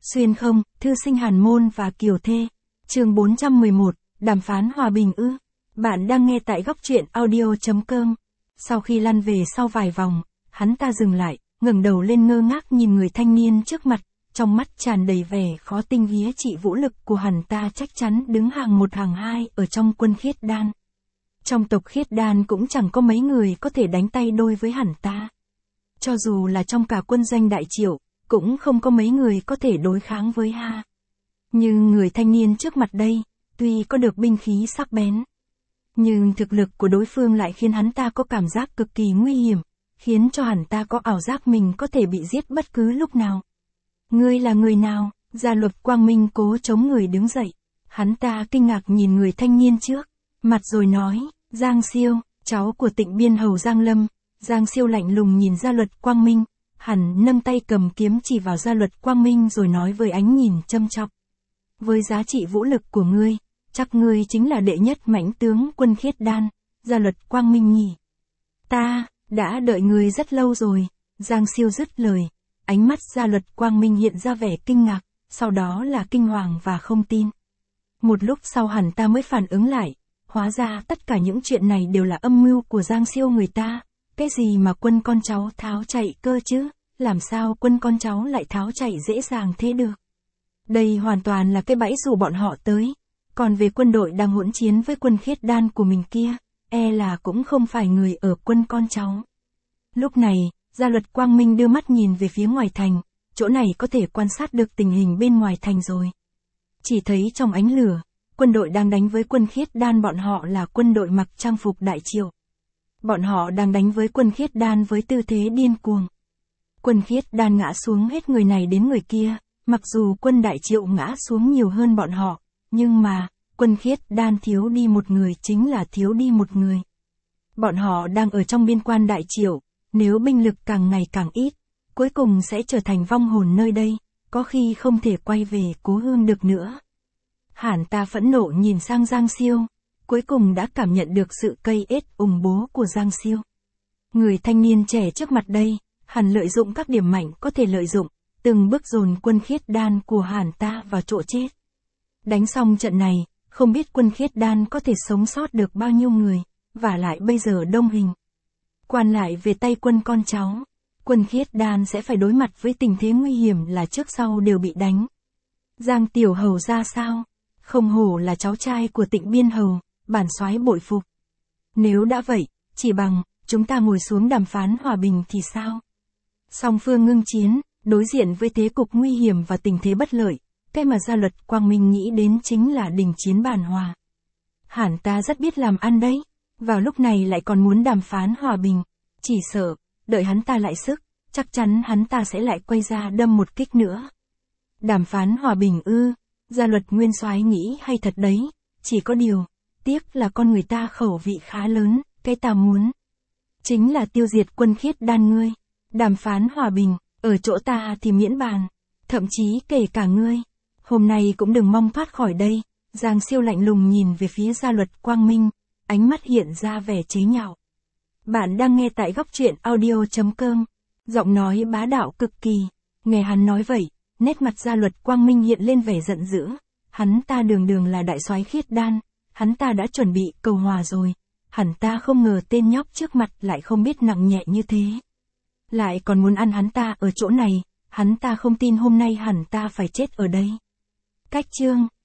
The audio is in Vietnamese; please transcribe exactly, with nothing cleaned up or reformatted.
Xuyên không, thư sinh Hàn Môn và Kiều Thê. Chương bốn trăm mười một, đàm phán hòa bình ư? Bạn đang nghe tại góc truyện audio chấm com. Sau khi lăn về sau vài vòng, hắn ta dừng lại, ngẩng đầu lên ngơ ngác nhìn người thanh niên trước mặt, trong mắt tràn đầy vẻ khó tinh vía trị vũ lực của hắn ta chắc chắn đứng hàng một hàng hai ở trong quân Khiết Đan. Trong tộc Khiết Đan cũng chẳng có mấy người có thể đánh tay đôi với hắn ta. Cho dù là trong cả quân doanh Đại Triệu, cũng không có mấy người có thể đối kháng với ha. Nhưng người thanh niên trước mặt đây, tuy có được binh khí sắc bén, nhưng thực lực của đối phương lại khiến hắn ta có cảm giác cực kỳ nguy hiểm, khiến cho hắn ta có ảo giác mình có thể bị giết bất cứ lúc nào. Ngươi là người nào? Gia Luật Quang Minh cố chống người đứng dậy. Hắn ta kinh ngạc nhìn người thanh niên trước mặt rồi nói, Giang Siêu, cháu của Tịnh Biên Hầu Giang Lâm. Giang Siêu lạnh lùng nhìn Gia Luật Quang Minh, hắn nâng tay cầm kiếm chỉ vào Gia Luật Quang Minh rồi nói với ánh nhìn châm chọc. Với giá trị vũ lực của ngươi, chắc ngươi chính là đệ nhất mãnh tướng quân Khiết Đan, Gia Luật Quang Minh nhỉ? Ta, đã đợi ngươi rất lâu rồi. Giang Siêu dứt lời, ánh mắt Gia Luật Quang Minh hiện ra vẻ kinh ngạc, sau đó là kinh hoàng và không tin. Một lúc sau hắn ta mới phản ứng lại, hóa ra tất cả những chuyện này đều là âm mưu của Giang Siêu người ta. Cái gì mà quân con cháu tháo chạy cơ chứ, làm sao quân con cháu lại tháo chạy dễ dàng thế được? Đây hoàn toàn là cái bẫy dụ bọn họ tới, còn về quân đội đang hỗn chiến với quân Khiết Đan của mình kia, e là cũng không phải người ở quân con cháu. Lúc này, Gia Luật Quang Minh đưa mắt nhìn về phía ngoài thành, chỗ này có thể quan sát được tình hình bên ngoài thành rồi. Chỉ thấy trong ánh lửa, quân đội đang đánh với quân Khiết Đan, bọn họ là quân đội mặc trang phục Đại Triệu. Bọn họ đang đánh với quân Khiết Đan với tư thế điên cuồng. Quân Khiết Đan ngã xuống hết người này đến người kia, mặc dù quân Đại Triệu ngã xuống nhiều hơn bọn họ, nhưng mà, quân Khiết Đan thiếu đi một người chính là thiếu đi một người. Bọn họ đang ở trong biên quan Đại Triệu, nếu binh lực càng ngày càng ít, cuối cùng sẽ trở thành vong hồn nơi đây, có khi không thể quay về cố hương được nữa. Hàn ta phẫn nộ nhìn sang Giang Siêu, cuối cùng đã cảm nhận được sự cây ết ủng bố của Giang Siêu. Người thanh niên trẻ trước mặt đây, hẳn lợi dụng các điểm mạnh có thể lợi dụng, từng bước dồn quân Khiết Đan của hàn ta vào chỗ chết. Đánh xong trận này, không biết quân Khiết Đan có thể sống sót được bao nhiêu người, và lại bây giờ đông hình. Quan lại về tay quân con cháu, quân Khiết Đan sẽ phải đối mặt với tình thế nguy hiểm là trước sau đều bị đánh. Giang Tiểu Hầu ra sao? Không hổ là cháu trai của Tịnh Biên Hầu, bản soái bội phục. Nếu đã vậy, chỉ bằng, chúng ta ngồi xuống đàm phán hòa bình thì sao? Song phương ngưng chiến, đối diện với thế cục nguy hiểm và tình thế bất lợi, cái mà Gia Luật Quang Minh nghĩ đến chính là đình chiến bàn hòa. Hẳn ta rất biết làm ăn đấy, vào lúc này lại còn muốn đàm phán hòa bình, chỉ sợ, đợi hắn ta lại sức, chắc chắn hắn ta sẽ lại quay ra đâm một kích nữa. Đàm phán hòa bình ư? Gia Luật Nguyên soái nghĩ hay thật đấy, chỉ có điều, tiếc là con người ta khẩu vị khá lớn, cái ta muốn chính là tiêu diệt quân Khiết Đan ngươi. Đàm phán hòa bình, ở chỗ ta thì miễn bàn, thậm chí kể cả ngươi, hôm nay cũng đừng mong thoát khỏi đây. Giang Siêu lạnh lùng nhìn về phía Gia Luật Quang Minh, ánh mắt hiện ra vẻ chế nhạo. Bạn đang nghe tại góc truyện audio chấm com, giọng nói bá đạo cực kỳ. Nghe hắn nói vậy, nét mặt Gia Luật Quang Minh hiện lên vẻ giận dữ. Hắn ta đường đường là đại soái Khiết Đan, hắn ta đã chuẩn bị cầu hòa rồi, hắn ta không ngờ tên nhóc trước mặt lại không biết nặng nhẹ như thế, lại còn muốn ăn hắn ta ở chỗ này. Hắn ta không tin hôm nay hắn ta phải chết ở đây. Cách chương